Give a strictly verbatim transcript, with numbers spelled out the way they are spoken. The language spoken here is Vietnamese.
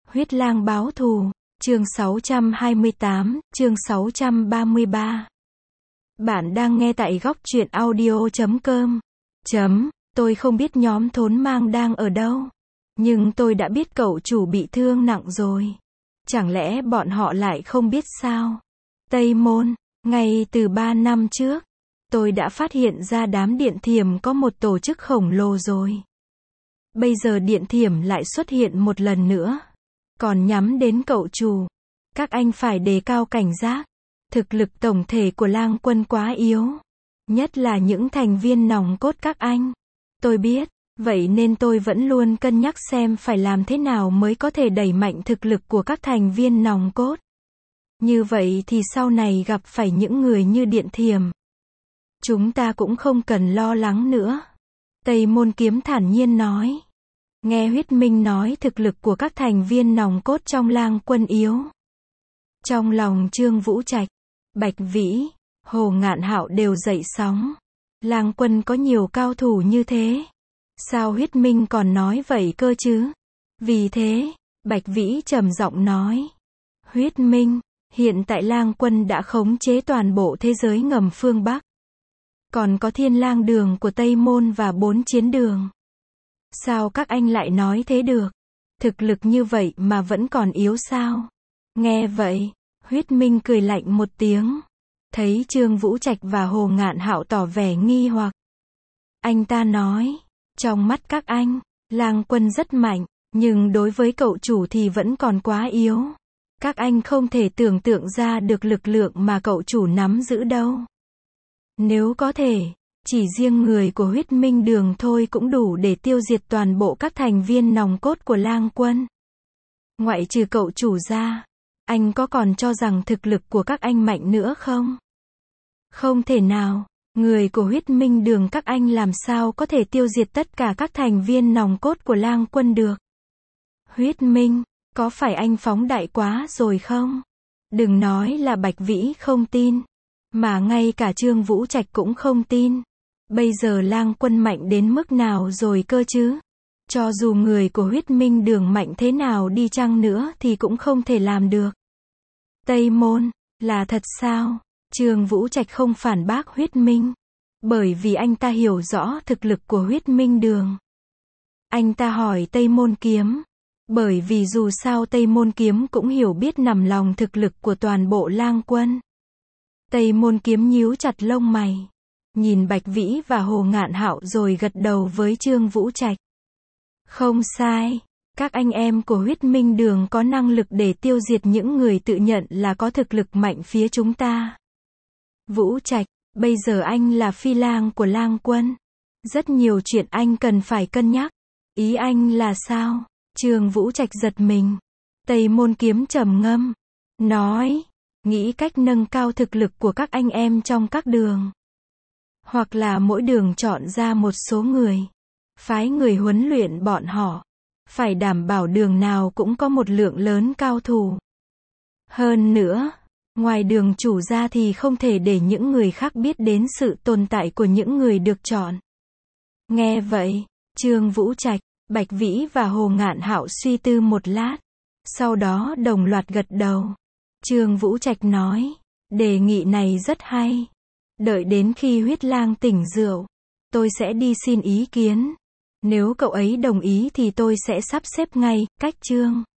Huyết lang báo thù, chương sáu trăm hai mươi tám, chương sáu trăm ba mươi ba. Bạn đang nghe tại góc truyện audio chấm com. Chấm, tôi không biết nhóm thốn mang đang ở đâu. Nhưng tôi đã biết cậu chủ bị thương nặng rồi. Chẳng lẽ bọn họ lại không biết sao? Tây Môn, ngay từ ba năm trước, tôi đã phát hiện ra đám điện thiểm có một tổ chức khổng lồ rồi. Bây giờ điện thiểm lại xuất hiện một lần nữa. Còn nhắm đến cậu chủ. Các anh phải đề cao cảnh giác. Thực lực tổng thể của lang quân quá yếu. Nhất là những thành viên nòng cốt các anh. Tôi biết, vậy nên tôi vẫn luôn cân nhắc xem phải làm thế nào mới có thể đẩy mạnh thực lực của các thành viên nòng cốt. Như vậy thì sau này gặp phải những người như điện thiểm, chúng ta cũng không cần lo lắng nữa. Tây Môn Kiếm thản nhiên nói. Nghe Huyết Minh nói thực lực của các thành viên nòng cốt trong lang quân yếu. Trong lòng Trương Vũ Trạch, Bạch Vĩ, Hồ Ngạn Hạo đều dậy sóng. Lang quân có nhiều cao thủ như thế. Sao Huyết Minh còn nói vậy cơ chứ? Vì thế, Bạch Vĩ trầm giọng nói. Huyết Minh, hiện tại lang quân đã khống chế toàn bộ thế giới ngầm phương Bắc. Còn có Thiên Lang đường của Tây Môn và bốn chiến đường. Sao các anh lại nói thế được? Thực lực như vậy mà vẫn còn yếu sao? Nghe vậy, Huyết Minh cười lạnh một tiếng. Thấy Trương Vũ Trạch và Hồ Ngạn Hạo tỏ vẻ nghi hoặc. Anh ta nói, trong mắt các anh, lang quân rất mạnh, nhưng đối với cậu chủ thì vẫn còn quá yếu. Các anh không thể tưởng tượng ra được lực lượng mà cậu chủ nắm giữ đâu. Nếu có thể, chỉ riêng người của Huyết Minh đường thôi cũng đủ để tiêu diệt toàn bộ các thành viên nòng cốt của lang quân. Ngoại trừ cậu chủ ra, anh có còn cho rằng thực lực của các anh mạnh nữa không? Không thể nào, người của Huyết Minh đường các anh làm sao có thể tiêu diệt tất cả các thành viên nòng cốt của lang quân được? Huyết Minh, có phải anh phóng đại quá rồi không? Đừng nói là Bạch Vĩ không tin, mà ngay cả Trương Vũ Trạch cũng không tin. Bây giờ lang quân mạnh đến mức nào rồi cơ chứ? Cho dù người của Huyết Minh đường mạnh thế nào đi chăng nữa thì cũng không thể làm được. Tây Môn, là thật sao? Trương Vũ Trạch không phản bác Huyết Minh. Bởi vì anh ta hiểu rõ thực lực của Huyết Minh đường. Anh ta hỏi Tây Môn Kiếm. Bởi vì dù sao Tây Môn Kiếm cũng hiểu biết nằm lòng thực lực của toàn bộ lang quân. Tây Môn Kiếm nhíu chặt lông mày. Nhìn Bạch Vĩ và Hồ Ngạn Hạo rồi gật đầu với Trương Vũ Trạch. Không sai, các anh em của Huyết Minh đường có năng lực để tiêu diệt những người tự nhận là có thực lực mạnh phía chúng ta. Vũ Trạch, bây giờ anh là phi lang của lang quân. Rất nhiều chuyện anh cần phải cân nhắc. Ý anh là sao? Trương Vũ Trạch giật mình. Tây Môn Kiếm trầm ngâm. Nói, nghĩ cách nâng cao thực lực của các anh em trong các đường. Hoặc là mỗi đường chọn ra một số người. Phái người huấn luyện bọn họ. Phải đảm bảo đường nào cũng có một lượng lớn cao thủ. Hơn nữa, ngoài đường chủ ra thì không thể để những người khác biết đến sự tồn tại của những người được chọn. Nghe vậy, Trương Vũ Trạch, Bạch Vĩ và Hồ Ngạn Hạo suy tư một lát. Sau đó đồng loạt gật đầu. Trương Vũ Trạch nói, đề nghị này rất hay. Đợi đến khi Huyết Lang tỉnh rượu, tôi sẽ đi xin ý kiến. Nếu cậu ấy đồng ý thì tôi sẽ sắp xếp ngay, cách Trương